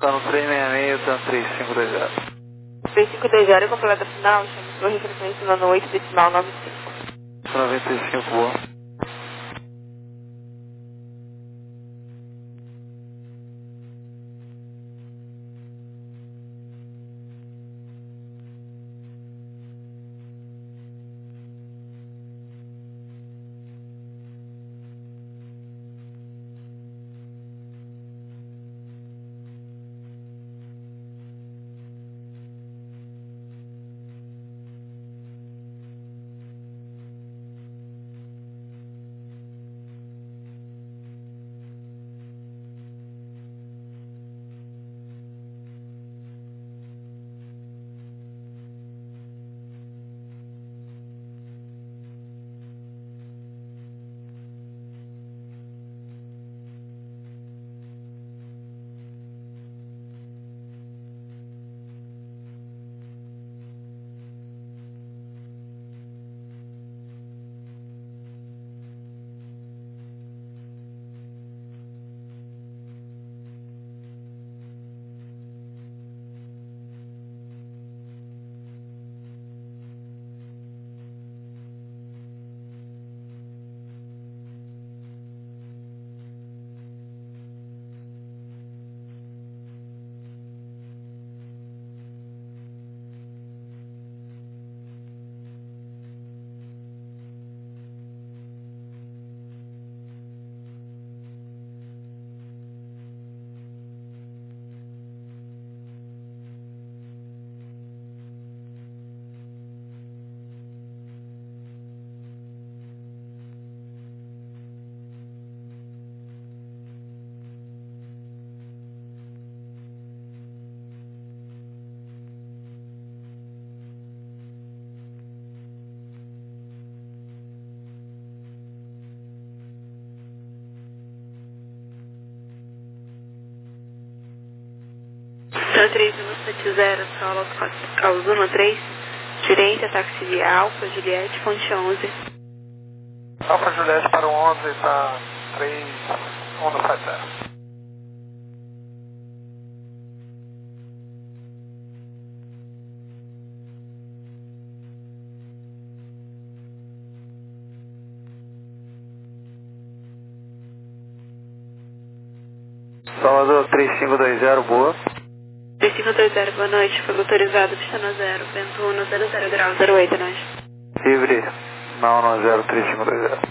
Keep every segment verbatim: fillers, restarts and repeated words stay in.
Tá no três seis seis, tá no três cinco dois zero. três cinco dois zero, completa final, chama sua referência no oito decimal nove cinco. noventa e cinco, boa. três um sete zero, solo Calzuna três, gerência, táxi de Alfa, Juliette, Fonte onze. Alfa Juliette para o onze, tá três um sete zero. Salvador três cinco dois zero, boa. três cinco dois zero, boa noite. Foi autorizado, pista no zero, vento um no zero zero grau, zero oito, noite. Livre, não no zero três cinco dois zero.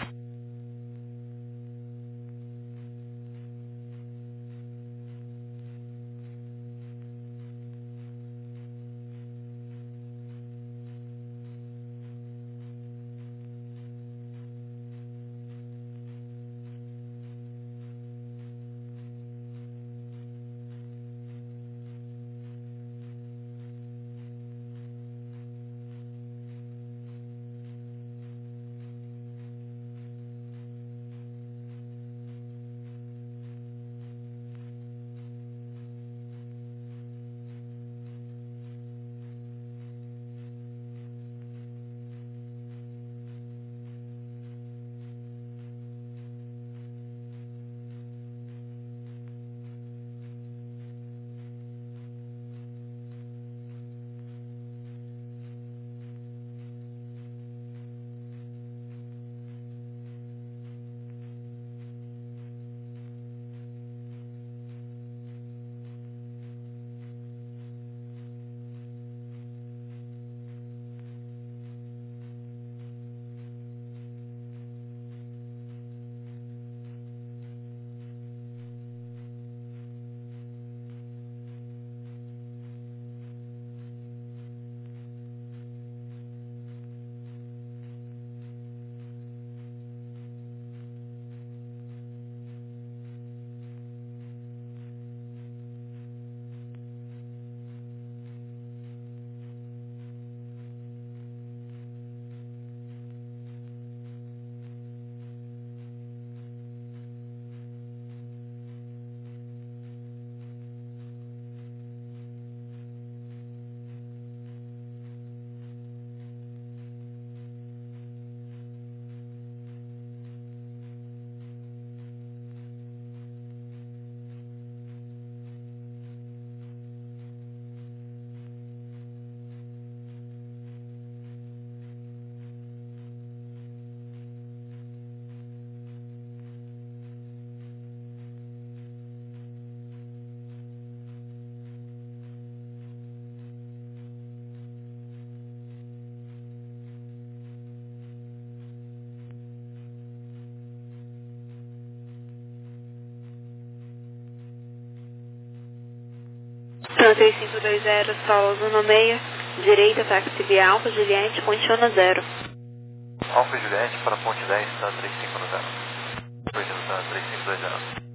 Zona três cinco dois zero, solo zona seis, direita, táxi via Alfa, Juliette, ponte zona zero. Alfa Juliette para ponte dez, tá três cinco zero. Corrigindo, tá três cinco dois zero.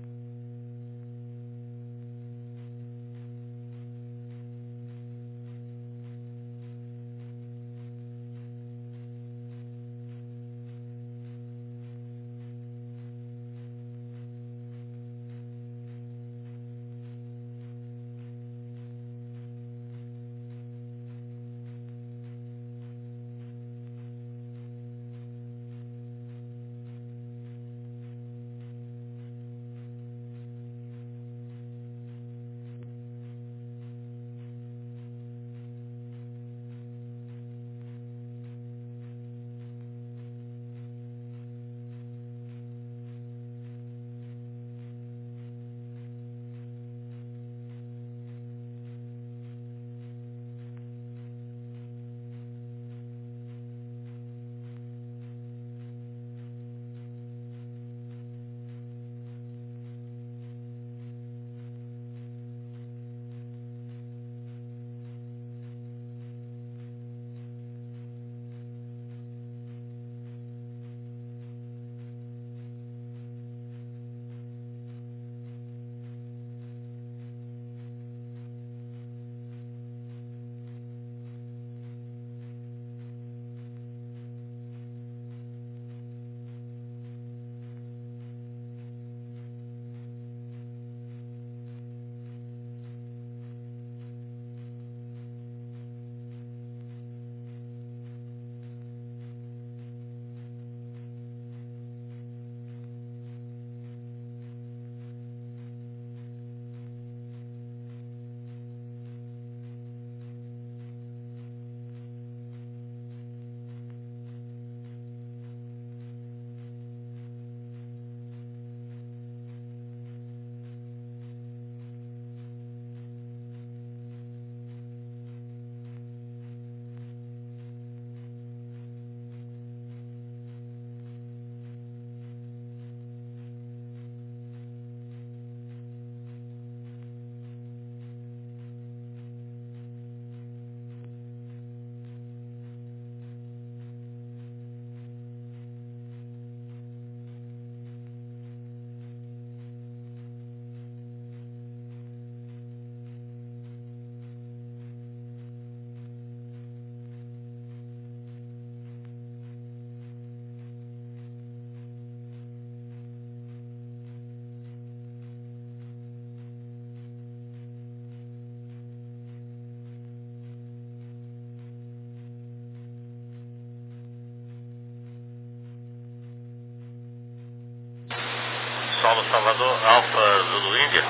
Solo Salvador, Alfa Zulu Índia.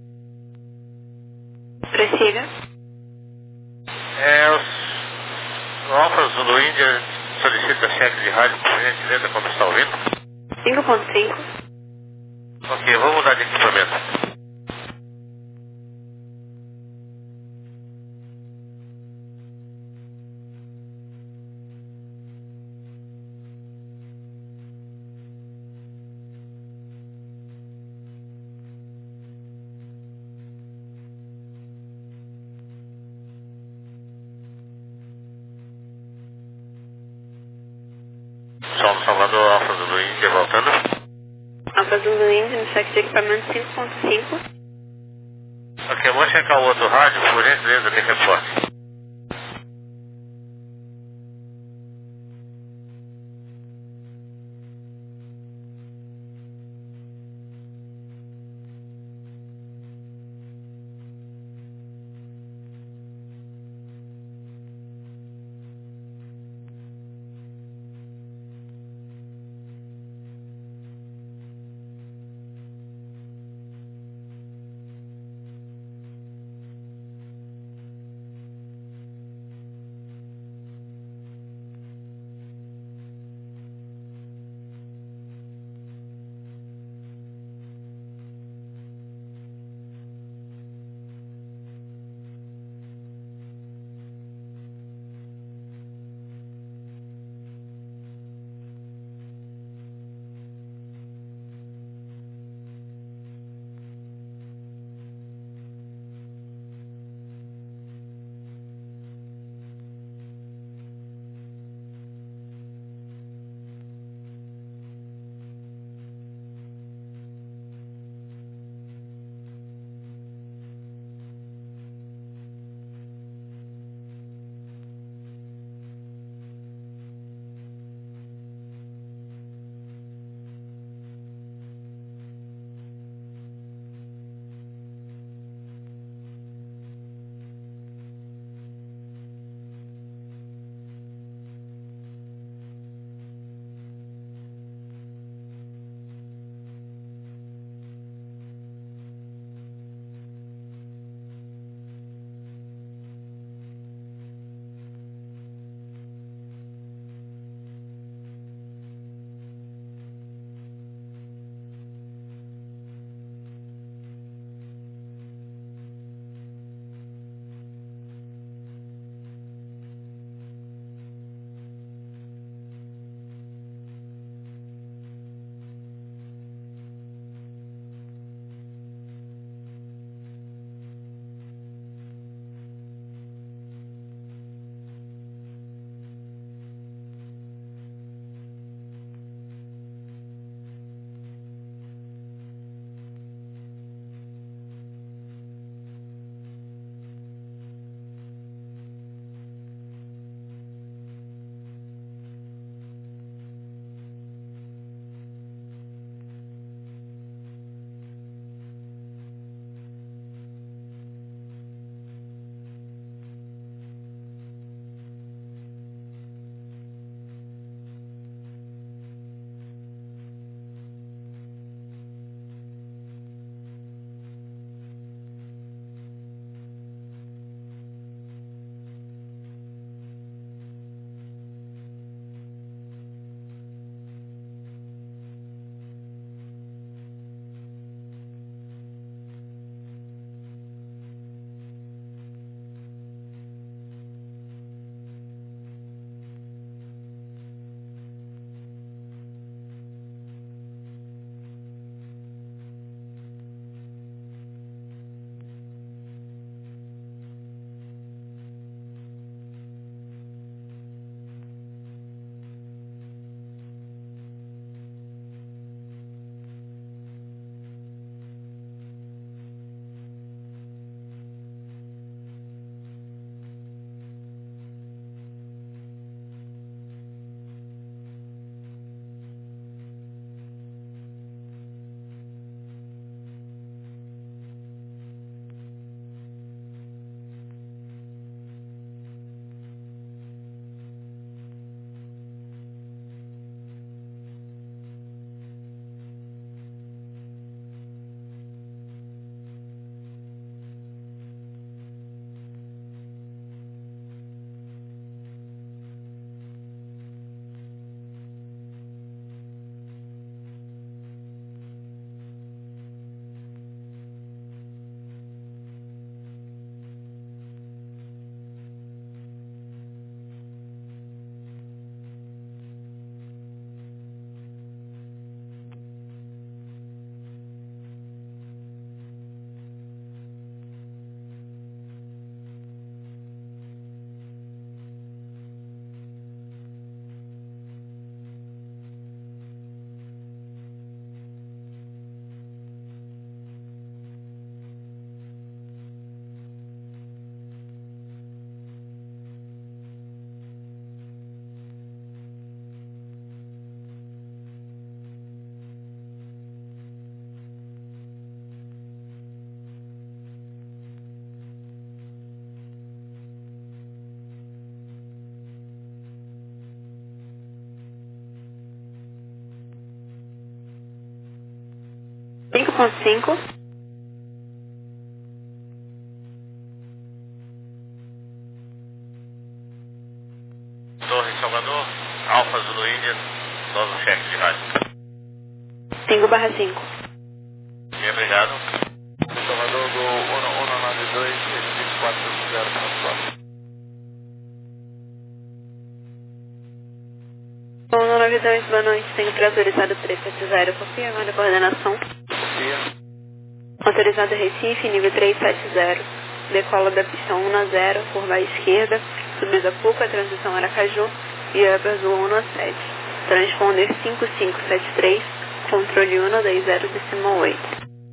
Prossiga. É, o, o Alfa Zulu Índia solicita cheque de rádio, por gentileza, como está ouvindo? cinco ponto cinco. Ok, eu vou mudar de equipamento. Solo Salvador, Alfa Zulu Índia, voltando. Alfa Zulu Índia, no cheque de equipamento cinco ponto cinco. Ok, eu vou checar o outro rádio, por gentileza, me reporte. ponto cinco. Torre Salvador, Alfa Zulu Índia, novo cheque de rádio. cinco barra cinco. Bem, obrigado. Salvador do um um nove dois, seis quatro zero ponto quatro. um nove dois, boa noite. Tenho para autorizado três sete zero. Copia agora a coordenação. Copia. Autorizado Recife, nível três sete zero. Decola da pista um a zero, curva à esquerda. Subida Puca, transição Aracaju. E upper do um a sete. Transponder cinco cinco sete três. Controle um dez zero decimal oito.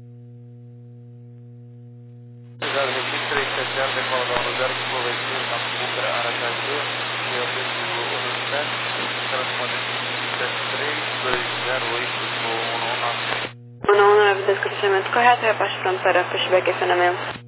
Autorizado Recife três sete zero, decola da um zero, curva à esquerda, na Puca, Aracaju. E upper do um a sete. Transponder cinco cinco sete três, dois zero oito do um um nove. um um nove dois, cruzamento correto. Repasse pronto para pushback e acionamento.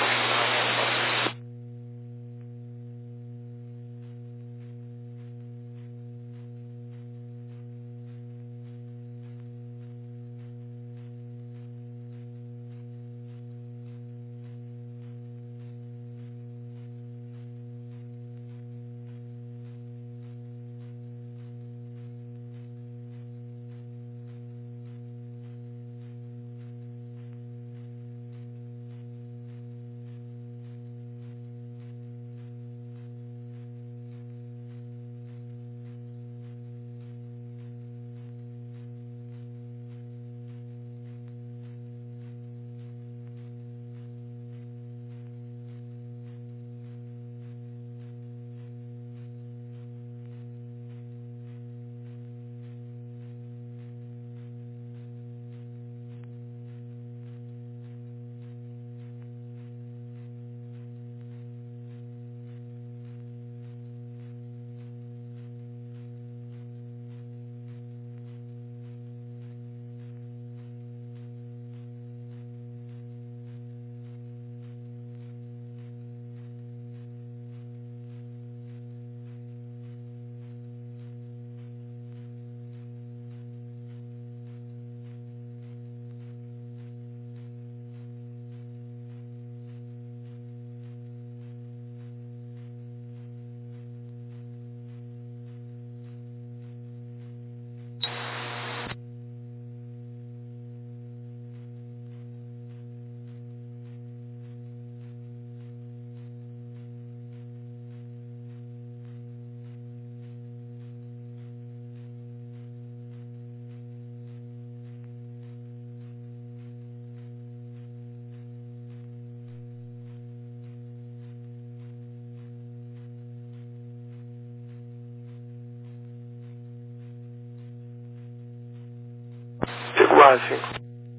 cinco barra cinco.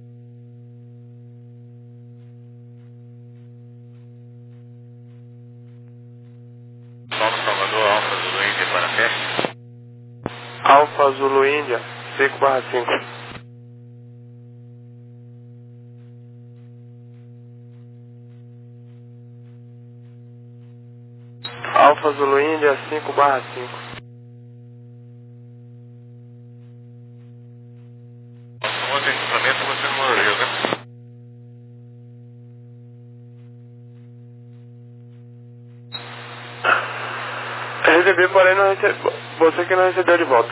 Novo Salvador, Alfa Zulu Índia para teste. Alfa Zulu Índia, cinco barra cinco. Alfa Zulu Índia, cinco barra cinco. Outro equipamento você não ouviu, né? Recebi, porém não recebi. Você que não recebeu de volta.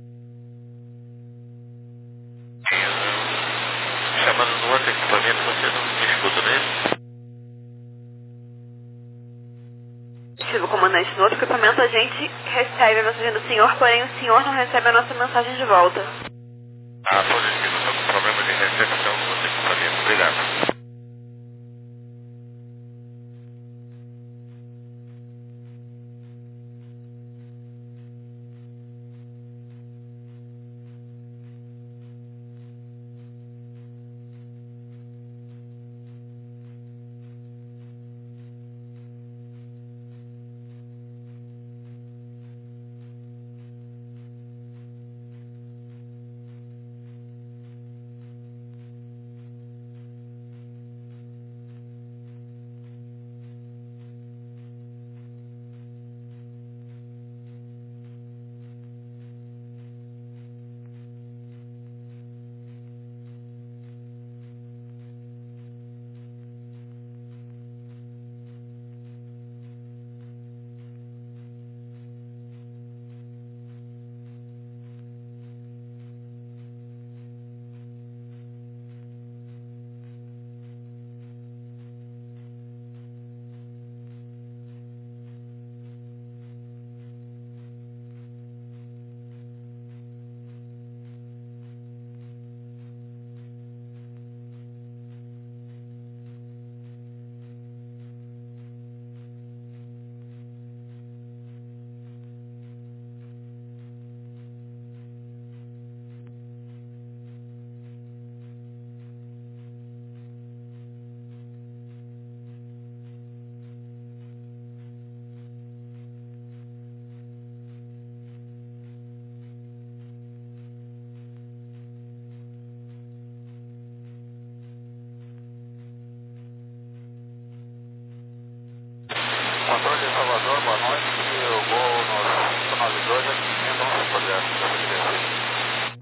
Chamando no outro equipamento, você não me escuta, né? Ativo, comandante. No outro equipamento a gente recebe a mensagem do senhor, porém o senhor não recebe a nossa mensagem de volta. Ah, positivo. Estou com problema de recepção no outro equipamento. Obrigado.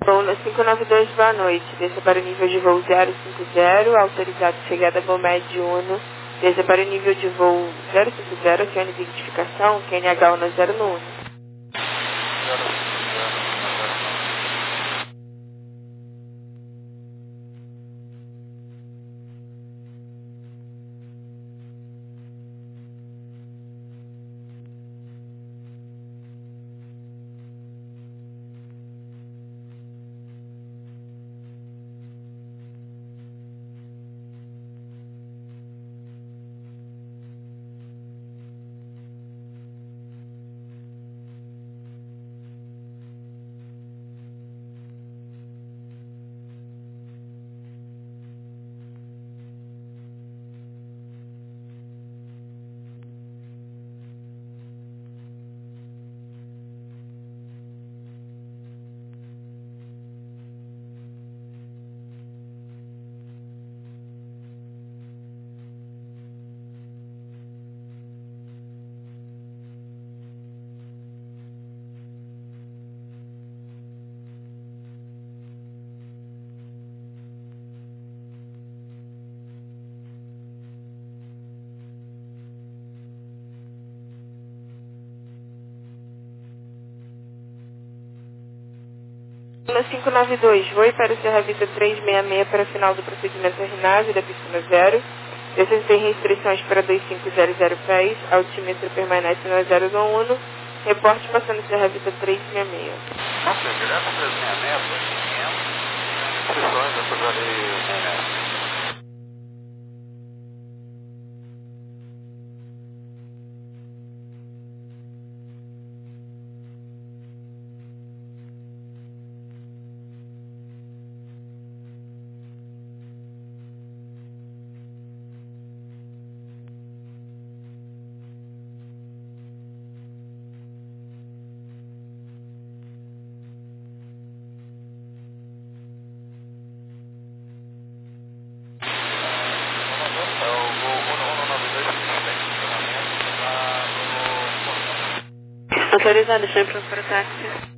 Voo cinco nove dois, boa noite. Desça para o nível de voo zero cinco zero, autorizado chegada Bomed Uno. Desça para o nível de voo zero cinco zero, acione identificação, Q N H um zero no Uno. cinco nove dois, voe para o Serra Vista trezentos e sessenta e seis para o final do procedimento RNAV da piscina zero. Descem sem restrições para dois cinco zero zero pés, altímetro permanece no zero no Uno. Reporte passando Serra Vista trezentos e sessenta e seis. Nossa, direto trezentos e sessenta e seis, quinhentas restrições, apesar de... Autorizado, sempre para o táxi.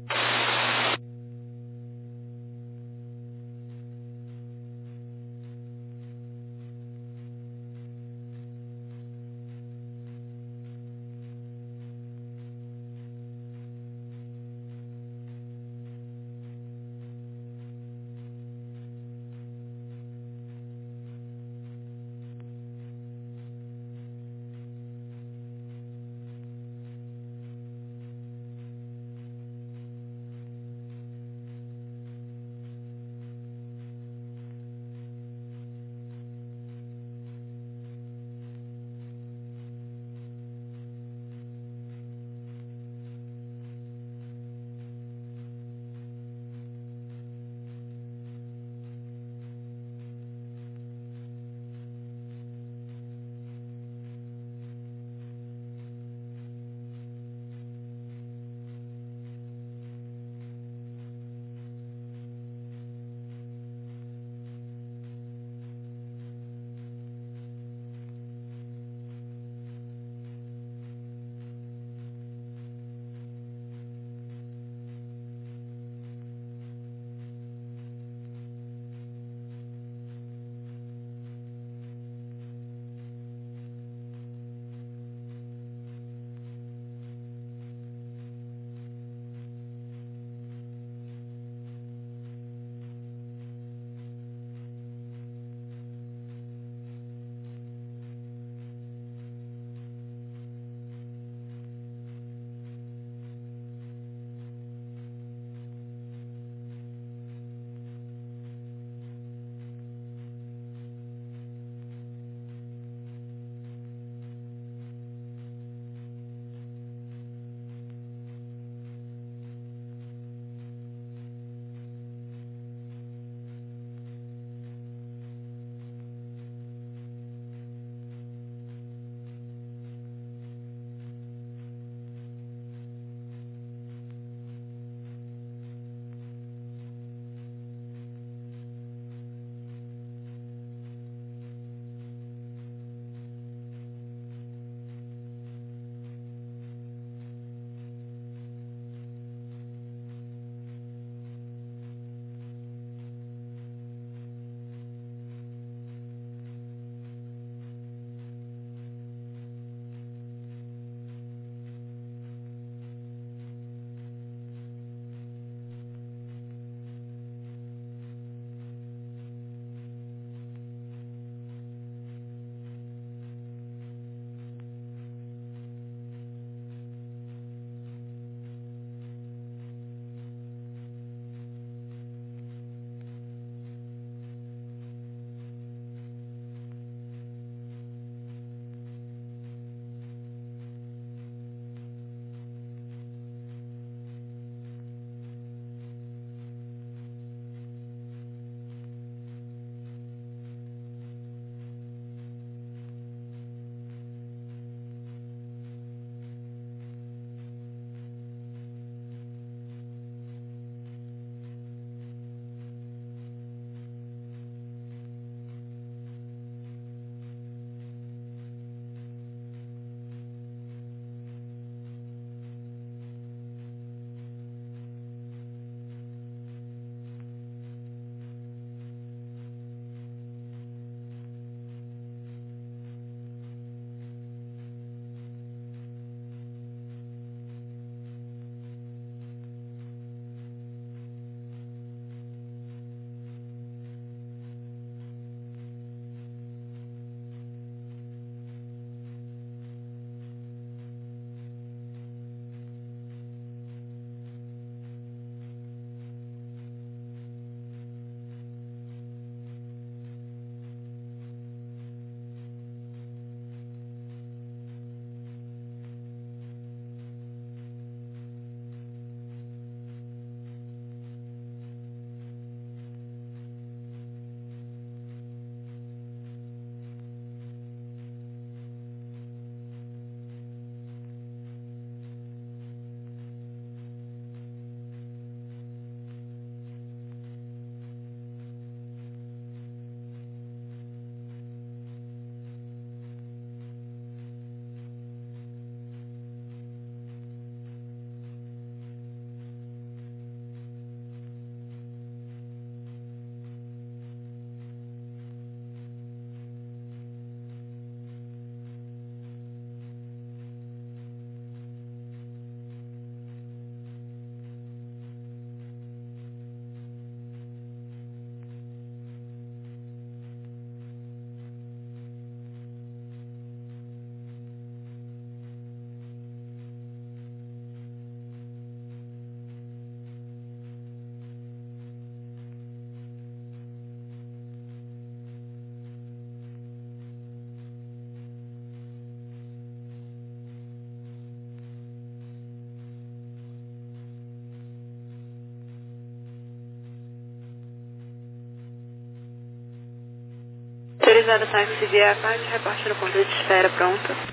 Autorizado táxi via parte, reparte no ponto de espera, pronto.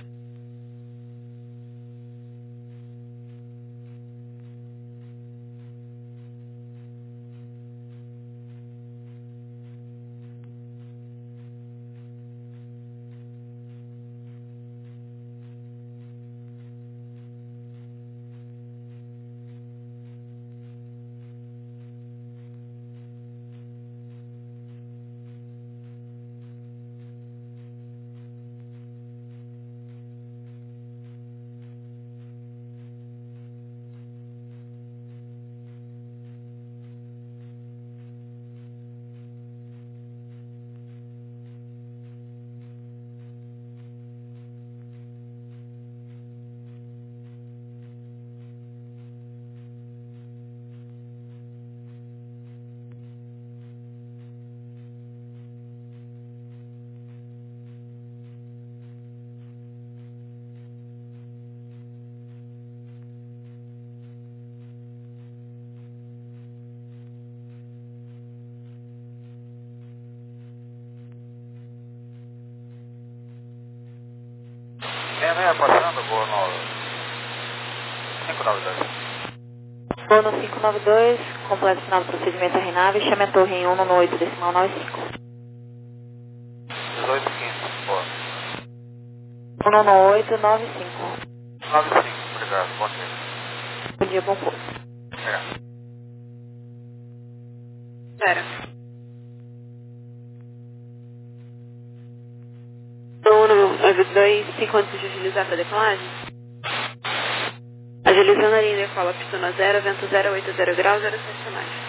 seis meia passando, voo no cinco nove dois. Voo no cinco nove dois, completo final do procedimento R nave, chame a torre em um no oito, decimal nove cinco. dezoito quinze, pô. um no oito, nove cinco. nove cinco, obrigado, bom dia. Bom dia, bom voo. Obrigado. Espera. Então, no nove dois, cinco antes de agilizar para decolagem. Agilizando a linha decola, pistona zero, vento zero oito zero graus, zero sete mais.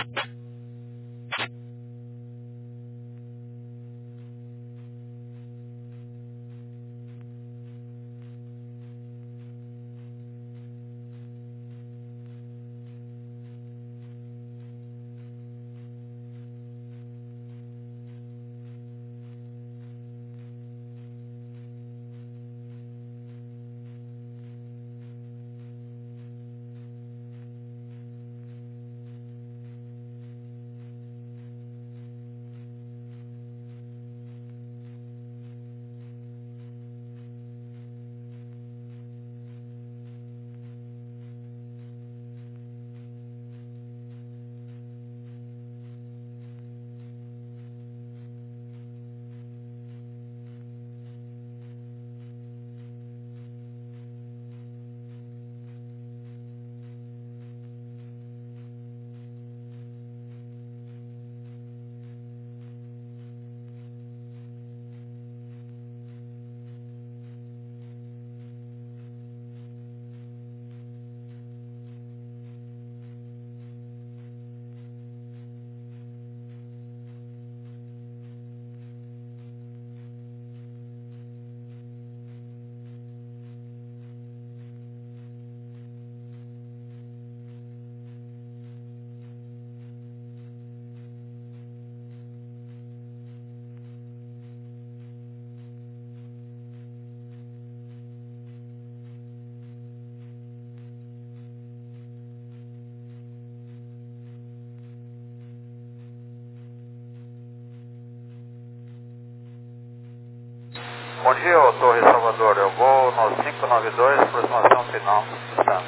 Bom dia, ô Torre Salvador. Eu vou no cinco nove dois, aproximação final. Tá.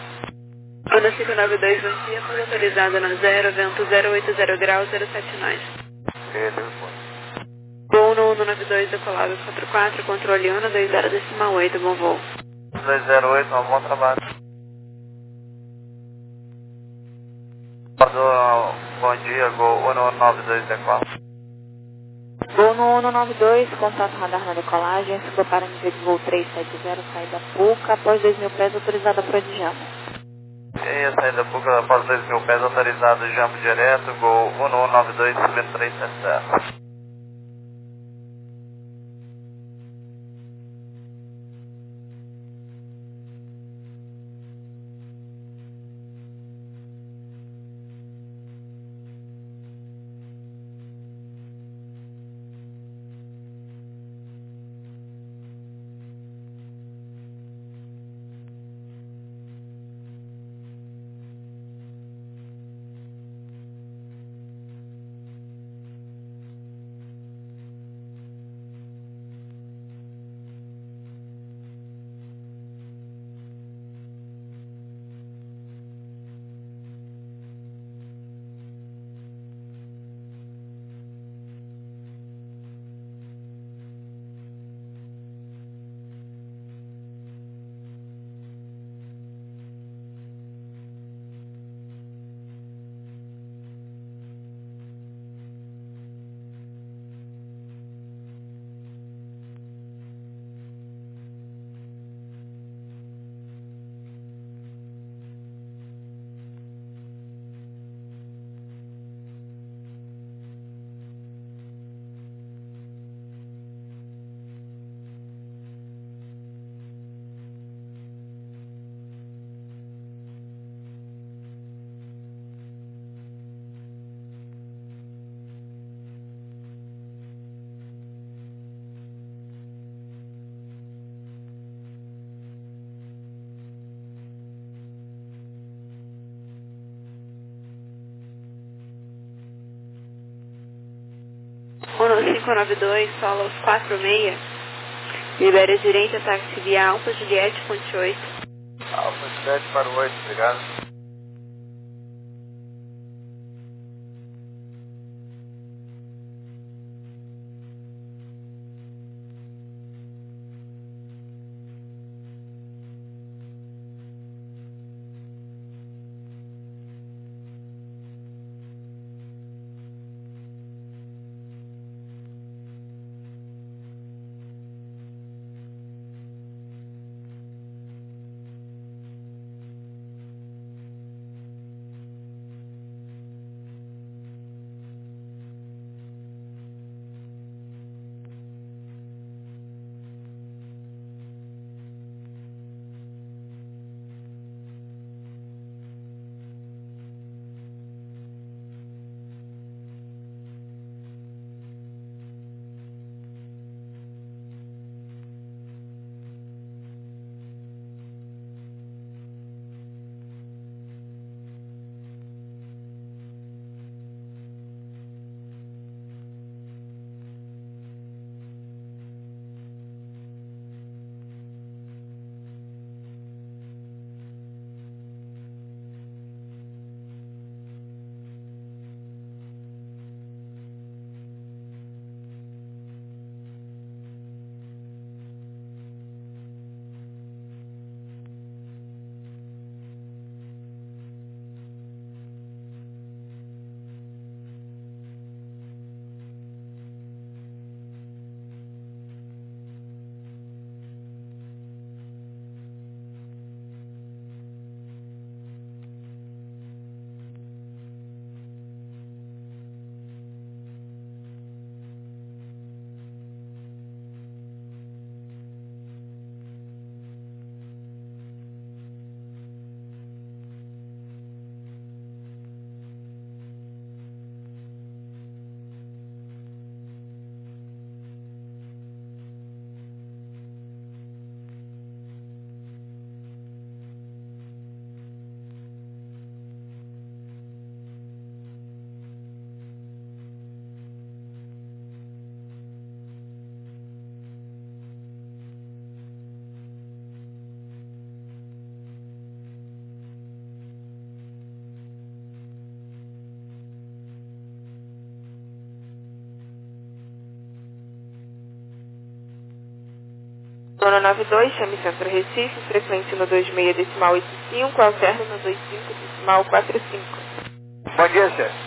Ana cinco nove dois, bom dia, foi autorizada na zero, vento zero oito zero graus, zero sete nós. E depois. Voo no um nove dois, decolado quatro quatro, controle um dois zero decimal oito, bom voo. dois zero oito, um bom trabalho. Bom dia, Gol um nove dois decola. Voo no um nove dois, contato radar na decolagem, suba para nível de voo trezentos e setenta, saída PUCA, após dois mil pés, autorizada para de Jamo. E aí, a saída PUCA após dois mil pés, autorizado Jamo direto, Gol um nove dois, subindo trezentos e setenta. cinco nove dois, solo aos quatro seis. Libere a direita, táxi via Alfa Juliette, ponte oito. Alfa Juliette para o oito, obrigado. Zona nove dois, chame Centro Recife, frequência no dois seis decimal oito cinco, alterno no dois cinco decimal quatro cinco. Bom dia, chefe.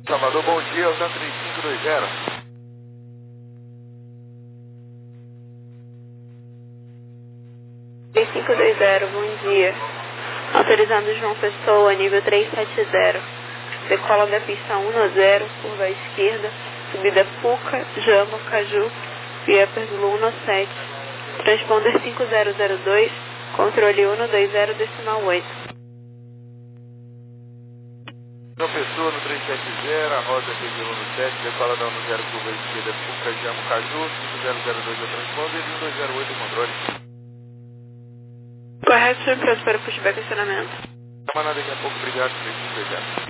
Salvador, bom dia, é o três cinco dois zero. três cinco dois zero, bom dia. Autorizado João Pessoa, nível três sete zero. Decola da pista um a zero, curva à esquerda, subida Puca, Jama, Caju, via Perzulo um sete. Transponder cinco zero zero dois, controle um dois zero, decimal oito. João Pessoa no três sete zero, a roda Perzulo um sete, decola da um zero, curva à esquerda, Puca, Jama, Caju, cinco zero zero dois é o transponder e um dois zero oito o controle. Correto, senhor, pronto para pushback acionamento. Toma nada daqui a pouco, obrigado, três cinco dois zero.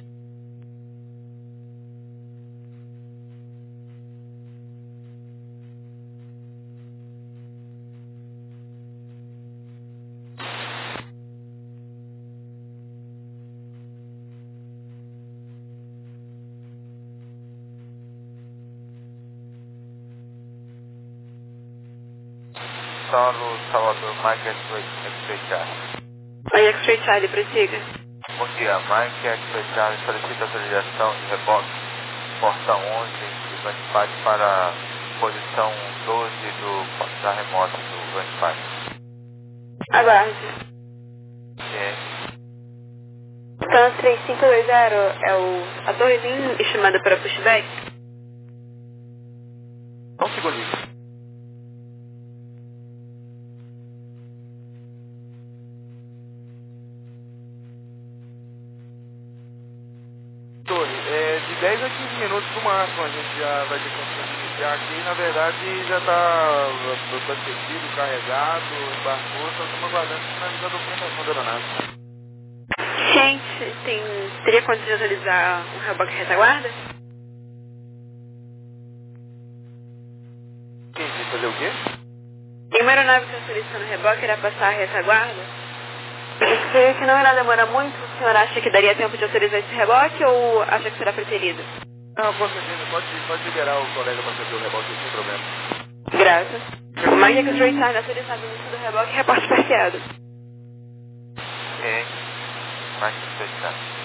Saulo, Salvador, Mike X-Ray Charlie. Oi, X-Ray Charlie, prossiga. Bom dia, Mike X-Ray Charlie solicita autorização de reboque, porta onze do Vanspad para posição doze do, da remota do Vanspad. Aguarde. Sim. Então, três cinco dois zero é o, a torrezinha estimada para pushback? Um segundinho. Torre, é, de dez a quinze minutos no máximo a gente já vai ter condições de iniciar aqui. Na verdade já está abastecido, carregado, embarcou, só estamos aguardando finalizar a documentação da aeronave. Gente, tem, teria condição de atualizar um reboque retaguarda? Entendi, fazer o quê? Em uma aeronave que está solicitando reboque, irá passar a retaguarda? Creio que não irá demorar muito. O senhor acha que daria tempo de autorizar esse reboque ou acha que será preferido? Não, com certeza, pode, pode liberar o colega para fazer o reboque sem problema. Graças. O Mike X-Ray Charlie autorizado no início do reboque e reporte parqueado. Sim, mas fechado.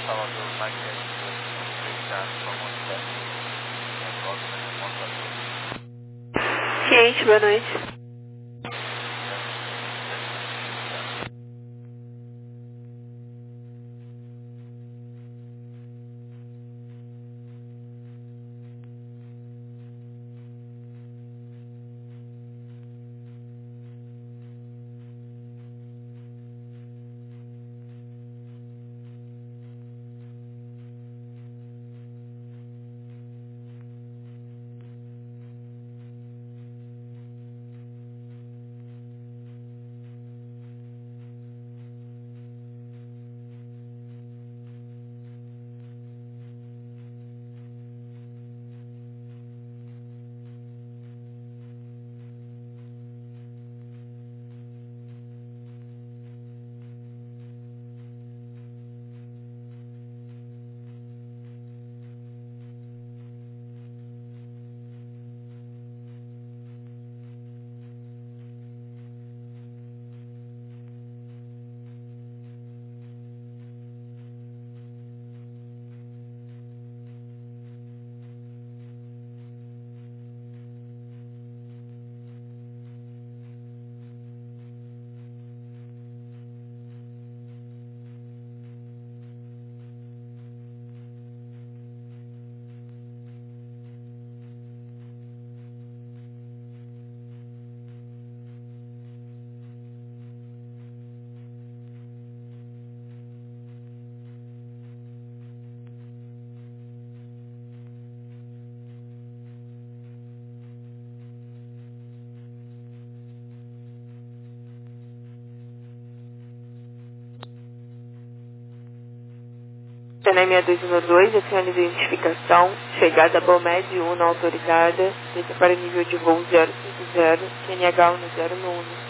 Salvador, magnético, fechado, como certo. Ciente, boa noite. C N M seis dois um dois, oficial de identificação, chegada a Bomed um não autorizada, desça para nível de voo zero cinco zero, Q N H um zero no um.